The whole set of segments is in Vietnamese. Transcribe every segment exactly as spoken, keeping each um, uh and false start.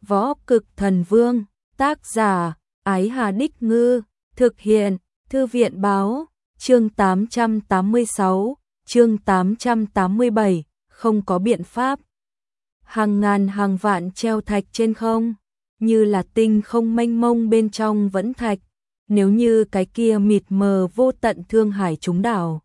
Võ Cực Thần Vương, tác giả, Ái Hà Đích Ngư, thực hiện, Thư viện Báo, chương tám trăm tám mươi sáu, chương tám trăm tám mươi bảy, không có biện pháp. Hàng ngàn hàng vạn treo thạch trên không, như là tinh không mênh mông bên trong vẫn thạch, nếu như cái kia mịt mờ vô tận thương hải trúng đảo.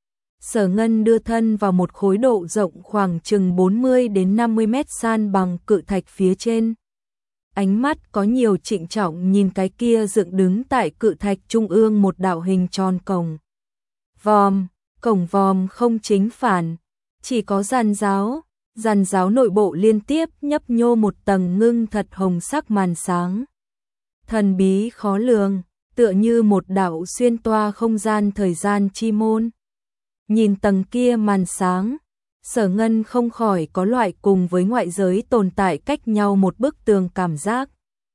Sở Ngân đưa thân vào một khối độ rộng khoảng chừng bốn mươi đến năm mươi mét san bằng cự thạch phía trên. Ánh mắt có nhiều trịnh trọng nhìn cái kia dựng đứng tại cự thạch trung ương một đạo hình tròn cổng vòm, cổng vòm không chính phản, chỉ có giàn giáo, giàn giáo nội bộ liên tiếp nhấp nhô một tầng ngưng thật hồng sắc màn sáng. Thần bí khó lường, tựa như một đạo xuyên toa không gian thời gian chi môn. Nhìn tầng kia màn sáng, Sở Ngân không khỏi có loại cùng với ngoại giới tồn tại cách nhau một bức tường cảm giác.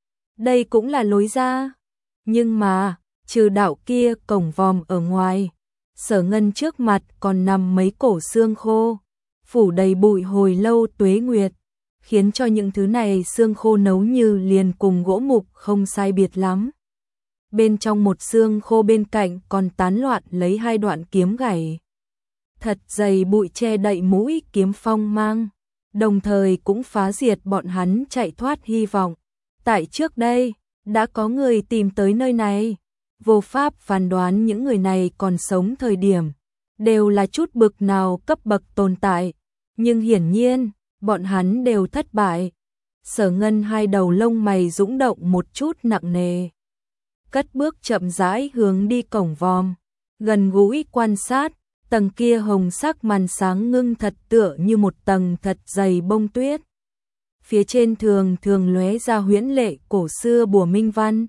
Đây cũng là lối ra. Nhưng mà, trừ đạo kia cổng vòm ở ngoài, Sở Ngân trước mặt còn nằm mấy cổ xương khô, phủ đầy bụi hồi lâu tuế nguyệt, khiến cho những thứ này xương khô nấu như liền cùng gỗ mục không sai biệt lắm. Bên trong một xương khô bên cạnh còn tán loạn lấy hai đoạn kiếm gãy. Thật dày bụi che đậy mũi kiếm phong mang, đồng thời cũng phá diệt bọn hắn chạy thoát hy vọng. Tại trước đây, đã có người tìm tới nơi này, vô pháp phán đoán những người này còn sống thời điểm, đều là chút bực nào cấp bậc tồn tại, nhưng hiển nhiên, bọn hắn đều thất bại. Sở Ngân hai đầu lông mày dũng động một chút nặng nề. Cất bước chậm rãi hướng đi cổng vòm, gần gũi quan sát. Tầng kia hồng sắc màn sáng ngưng thật tựa như một tầng thật dày bông tuyết. Phía trên thường thường lóe ra huyễn lệ cổ xưa bùa minh văn.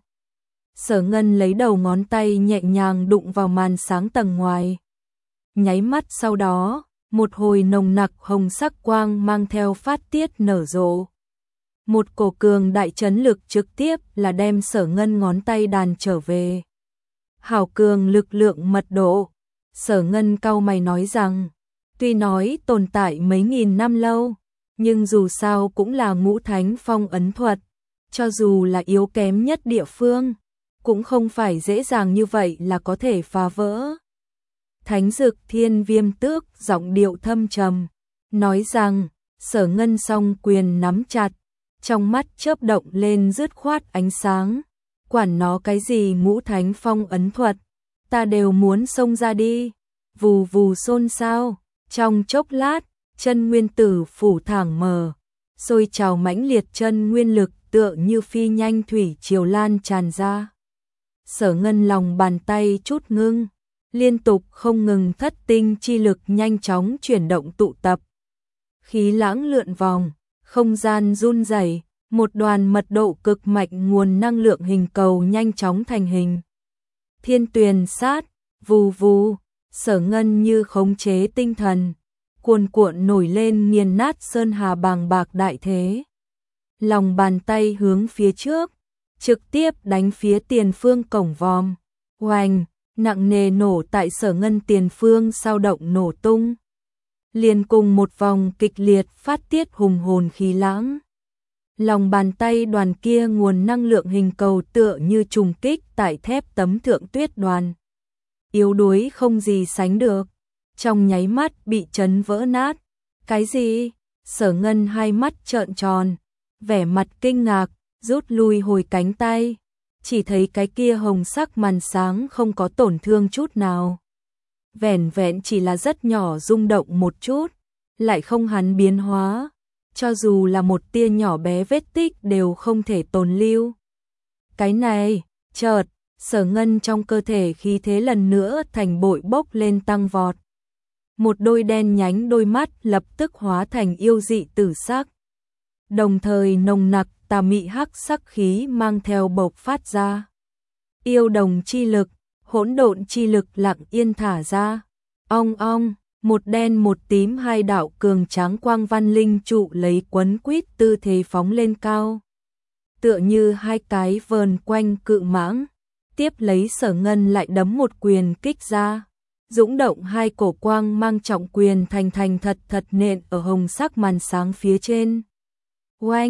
Sở Ngân lấy đầu ngón tay nhẹ nhàng đụng vào màn sáng tầng ngoài. Nháy mắt sau đó, một hồi nồng nặc hồng sắc quang mang theo phát tiết nở rộ. Một cổ cường đại chấn lực trực tiếp là đem Sở Ngân ngón tay đàn trở về. Hảo cường lực lượng mật độ. Sở Ngân cau mày nói rằng, tuy nói tồn tại mấy nghìn năm lâu, nhưng dù sao cũng là ngũ thánh phong ấn thuật, cho dù là yếu kém nhất địa phương, cũng không phải dễ dàng như vậy là có thể phá vỡ. Thánh Dực Thiên Viêm Tước giọng điệu thâm trầm, nói rằng, Sở Ngân song quyền nắm chặt, trong mắt chớp động lên dứt khoát ánh sáng, quản nó cái gì ngũ thánh phong ấn thuật. Ta đều muốn xông ra đi. Vù vù xôn xao, trong chốc lát, chân nguyên tử phủ thẳng mở, sôi trào mãnh liệt chân nguyên lực tựa như phi nhanh thủy triều lan tràn ra. Sở Ngân lòng bàn tay chút ngưng, liên tục không ngừng thất tinh chi lực nhanh chóng chuyển động tụ tập. Khí lãng lượn vòng, không gian run rẩy, một đoàn mật độ cực mạnh nguồn năng lượng hình cầu nhanh chóng thành hình. Thiên tuyền sát, vù vù, Sở Ngân như khống chế tinh thần, cuồn cuộn nổi lên nghiền nát sơn hà bàng bạc đại thế. Lòng bàn tay hướng phía trước, trực tiếp đánh phía tiền phương cổng vòm. Oanh, nặng nề nổ tại Sở Ngân tiền phương sao động nổ tung. Liền cùng một vòng kịch liệt phát tiết hùng hồn khí lãng. Lòng bàn tay đoàn kia nguồn năng lượng hình cầu tựa như trùng kích tại thép tấm thượng tuyết đoàn. Yếu đuối không gì sánh được, trong nháy mắt bị chấn vỡ nát. Cái gì? Sở Ngân hai mắt trợn tròn, vẻ mặt kinh ngạc, rút lui hồi cánh tay, chỉ thấy cái kia hồng sắc màn sáng không có tổn thương chút nào. Vẻn vẹn chỉ là rất nhỏ rung động một chút, lại không hắn biến hóa. Cho dù là một tia nhỏ bé vết tích đều không thể tồn lưu. Cái này, chợt, Sở Ngân trong cơ thể khí thế lần nữa thành bội bốc lên tăng vọt. Một đôi đen nhánh đôi mắt lập tức hóa thành yêu dị tử sắc. Đồng thời nồng nặc tà mị hắc sắc khí mang theo bộc phát ra. Yêu đồng chi lực, hỗn độn chi lực lặng yên thả ra. Ong ong. Một đen một tím hai đạo cường tráng quang văn linh trụ lấy quấn quýt tư thế phóng lên cao. Tựa như hai cái vờn quanh cự mãng, tiếp lấy Sở Ngân lại đấm một quyền kích ra. Dũng động hai cổ quang mang trọng quyền thành thành thật thật nện ở hồng sắc màn sáng phía trên. Oanh,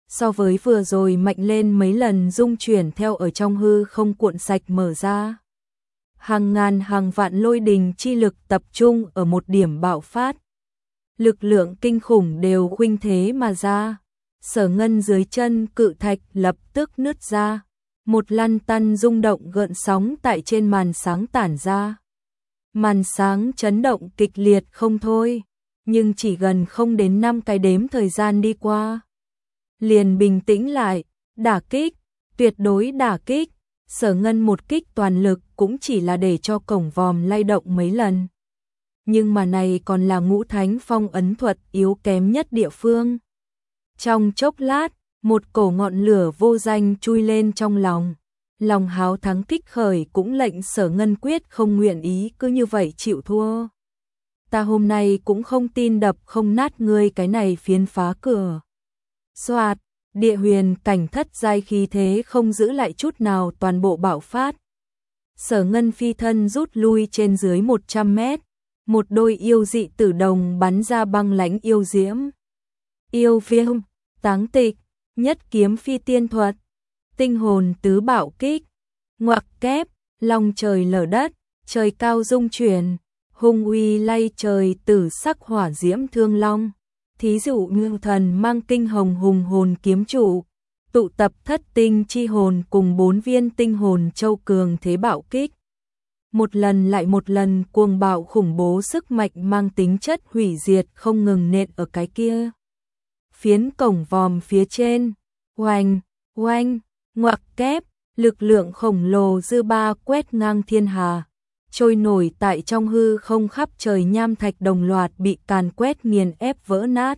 so với vừa rồi mạnh lên mấy lần, dung chuyển theo ở trong hư không cuộn sạch mở ra. Hàng ngàn hàng vạn lôi đình chi lực tập trung ở một điểm bạo phát. Lực lượng kinh khủng đều khuynh thế mà ra. Sở Ngân dưới chân cự thạch lập tức nứt ra. Một lăn tăn rung động gợn sóng tại trên màn sáng tản ra. Màn sáng chấn động kịch liệt không thôi, nhưng chỉ gần không đến năm cái đếm thời gian đi qua. Liền bình tĩnh lại, đả kích, tuyệt đối đả kích. Sở Ngân một kích toàn lực cũng chỉ là để cho cổng vòm lay động mấy lần. Nhưng mà này còn là ngũ thánh phong ấn thuật yếu kém nhất địa phương. Trong chốc lát, một cổ ngọn lửa vô danh chui lên trong lòng. Lòng háo thắng kích khởi cũng lệnh Sở Ngân quyết không nguyện ý cứ như vậy chịu thua. Ta hôm nay cũng không tin đập không nát ngươi cái này phiến phá cửa. Soạt, địa huyền cảnh thất giai khí thế không giữ lại chút nào toàn bộ bạo phát. Sở Ngân phi thân rút lui trên dưới một trăm mét, một đôi yêu dị tử đồng bắn ra băng lãnh yêu diễm. Yêu viêm, táng tịch, nhất kiếm phi tiên thuật, tinh hồn tứ bạo kích, ngoặc kép, long trời lở đất, trời cao dung chuyển, hung uy lay trời tử sắc hỏa diễm thương long. Thí dụ như thần mang kinh hồng hùng hồn kiếm trụ, tụ tập thất tinh chi hồn cùng bốn viên tinh hồn châu cường thế bạo kích. Một lần lại một lần cuồng bạo khủng bố sức mạnh mang tính chất hủy diệt không ngừng nện ở cái kia. Phiến cổng vòm phía trên, oanh, oanh, ngoặc kép, lực lượng khổng lồ dư ba quét ngang thiên hà. Trôi nổi tại trong hư không khắp trời nham thạch đồng loạt bị càn quét nghiền ép vỡ nát.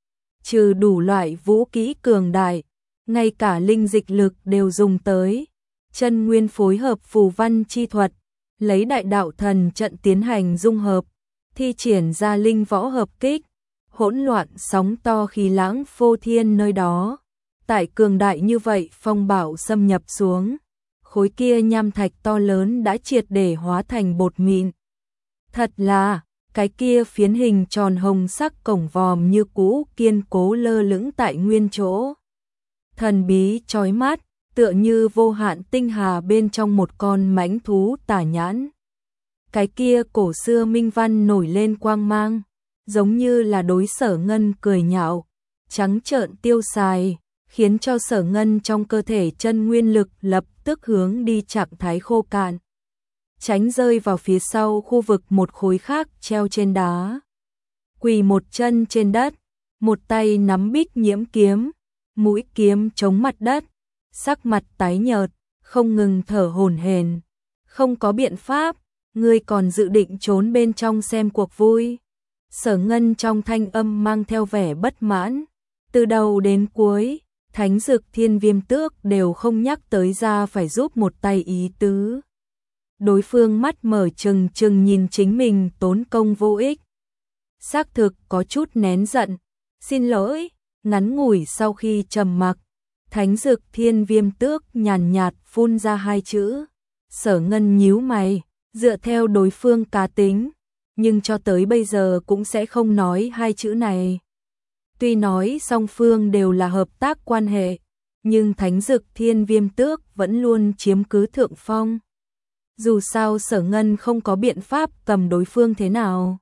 Trừ đủ loại vũ kỹ cường đại, ngay cả linh dịch lực đều dùng tới. Chân nguyên phối hợp phù văn chi thuật, lấy đại đạo thần trận tiến hành dung hợp, thi triển ra linh võ hợp kích, hỗn loạn sóng to khí lãng phô thiên nơi đó. Tại cường đại như vậy phong bạo xâm nhập xuống, khối kia nham thạch to lớn đã triệt để hóa thành bột mịn. Thật là, cái kia phiến hình tròn hồng sắc cổng vòm như cũ kiên cố lơ lửng tại nguyên chỗ. Thần bí chói mắt, tựa như vô hạn tinh hà bên trong một con mãnh thú tà nhãn. Cái kia cổ xưa minh văn nổi lên quang mang, giống như là đối Sở Ngân cười nhạo, trắng trợn tiêu xài, khiến cho Sở Ngân trong cơ thể chân nguyên lực lập tức hướng đi trạng thái khô cạn, tránh rơi vào phía sau khu vực một khối khác treo trên đá. Quỳ một chân trên đất, một tay nắm bích nhiễm kiếm, mũi kiếm chống mặt đất, sắc mặt tái nhợt, không ngừng thở hổn hển. Không có biện pháp, ngươi còn dự định trốn bên trong xem cuộc vui. Sở Ngân trong thanh âm mang theo vẻ bất mãn. Từ đầu đến cuối, Thánh Dực Thiên Viêm Tước đều không nhắc tới ra phải giúp một tay ý tứ. Đối phương mắt mở trừng trừng nhìn chính mình tốn công vô ích. Xác thực có chút nén giận. Xin lỗi, ngắn ngủi sau khi trầm mặc, Thánh Dực Thiên Viêm Tước nhàn nhạt phun ra hai chữ. Sở Ngân nhíu mày, dựa theo đối phương cá tính, nhưng cho tới bây giờ cũng sẽ không nói hai chữ này. Tuy nói song phương đều là hợp tác quan hệ, nhưng Thánh Dực Thiên Viêm Tước vẫn luôn chiếm cứ thượng phong. Dù sao Sở Ngân không có biện pháp cầm đối phương thế nào.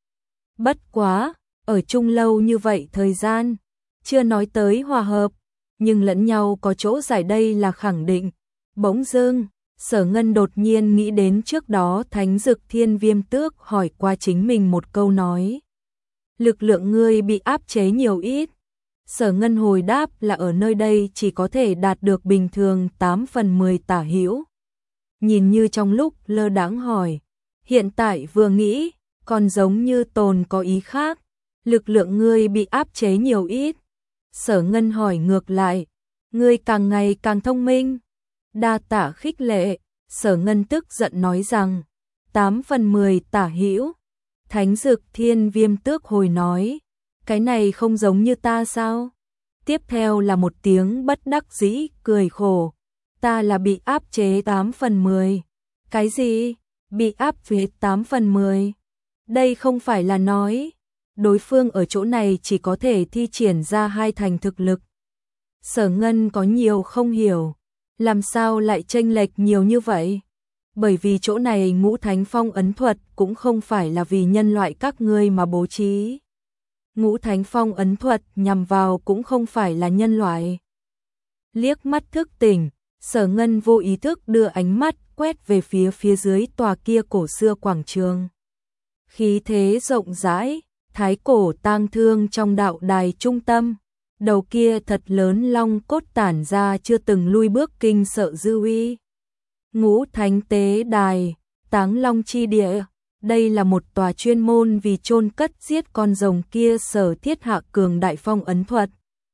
Bất quá, ở chung lâu như vậy thời gian, chưa nói tới hòa hợp, nhưng lẫn nhau có chỗ giải đây là khẳng định. Bỗng dưng, Sở Ngân đột nhiên nghĩ đến trước đó Thánh Dực Thiên Viêm Tước hỏi qua chính mình một câu nói. Lực lượng ngươi bị áp chế nhiều ít. Sở Ngân hồi đáp là ở nơi đây chỉ có thể đạt được bình thường tám phần mười tả hữu. Nhìn như trong lúc lơ đãng hỏi, hiện tại vừa nghĩ, còn giống như tồn có ý khác. Lực lượng ngươi bị áp chế nhiều ít. Sở Ngân hỏi ngược lại, ngươi càng ngày càng thông minh. Đa tả khích lệ, Sở Ngân tức giận nói rằng, tám phần mười tả hữu. Thánh Dực Thiên Viêm Tước hồi nói, cái này không giống như ta sao? Tiếp theo là một tiếng bất đắc dĩ cười khổ, ta là bị áp chế tám phần mười. Cái gì? Bị áp chế tám phần mười? Đây không phải là nói đối phương ở chỗ này chỉ có thể thi triển ra hai thành thực lực. Sở Ngân có nhiều không hiểu, làm sao lại chênh lệch nhiều như vậy? Bởi vì chỗ này Ngũ Thánh Phong ấn thuật cũng không phải là vì nhân loại các ngươi mà bố trí. Ngũ Thánh Phong ấn thuật nhằm vào cũng không phải là nhân loại. Liếc mắt thức tỉnh, Sở Ngân vô ý thức đưa ánh mắt quét về phía phía dưới tòa kia cổ xưa quảng trường. Khí thế rộng rãi, thái cổ tang thương trong đạo đài trung tâm, đầu kia thật lớn long cốt tản ra chưa từng lui bước kinh sợ dư uy. Ngũ Thánh Tế Đài, Táng Long chi địa, đây là một tòa chuyên môn vì chôn cất giết con rồng kia sở thiết hạ cường đại phong ấn thuật.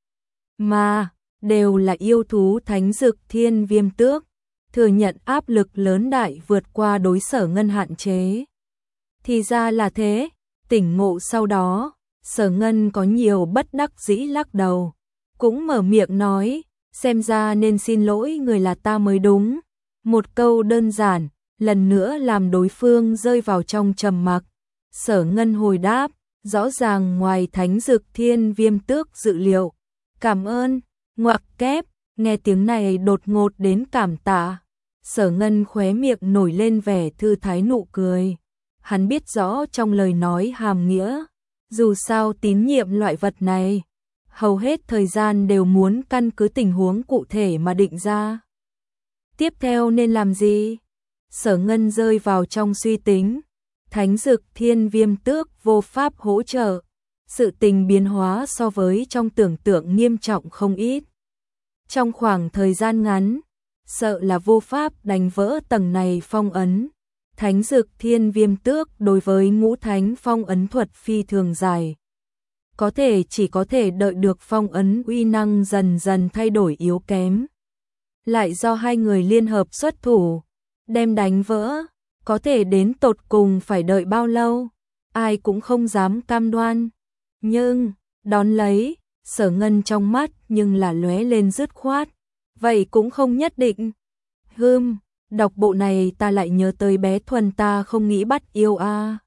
Mà, đều là yêu thú thánh dực thiên viêm tước, thừa nhận áp lực lớn đại vượt qua đối Sở Ngân hạn chế. Thì ra là thế, tỉnh ngộ sau đó, Sở Ngân có nhiều bất đắc dĩ lắc đầu, cũng mở miệng nói, xem ra nên xin lỗi người là ta mới đúng. Một câu đơn giản, lần nữa làm đối phương rơi vào trong trầm mặc. Sở Ngân hồi đáp, rõ ràng ngoài thánh dực thiên viêm tước dự liệu. Cảm ơn, ngoặc kép, nghe tiếng này đột ngột đến cảm tạ. Sở Ngân khóe miệng nổi lên vẻ thư thái nụ cười. Hắn biết rõ trong lời nói hàm nghĩa, dù sao tín nhiệm loại vật này, hầu hết thời gian đều muốn căn cứ tình huống cụ thể mà định ra. Tiếp theo nên làm gì? Sở Ngân rơi vào trong suy tính. Thánh dực thiên viêm tước vô pháp hỗ trợ. Sự tình biến hóa so với trong tưởng tượng nghiêm trọng không ít. Trong khoảng thời gian ngắn, sợ là vô pháp đánh vỡ tầng này phong ấn. Thánh dực thiên viêm tước đối với Ngũ Thánh Phong ấn thuật phi thường dài. Có thể chỉ có thể đợi được phong ấn uy năng dần dần thay đổi yếu kém. Lại do hai người liên hợp xuất thủ, đem đánh vỡ, có thể đến tột cùng phải đợi bao lâu, ai cũng không dám cam đoan. Nhưng, đón lấy, Sở Ngân trong mắt nhưng là lóe lên dứt khoát, vậy cũng không nhất định. Hừm, đọc bộ này ta lại nhớ tới bé Thuần ta không nghĩ bắt yêu a. À.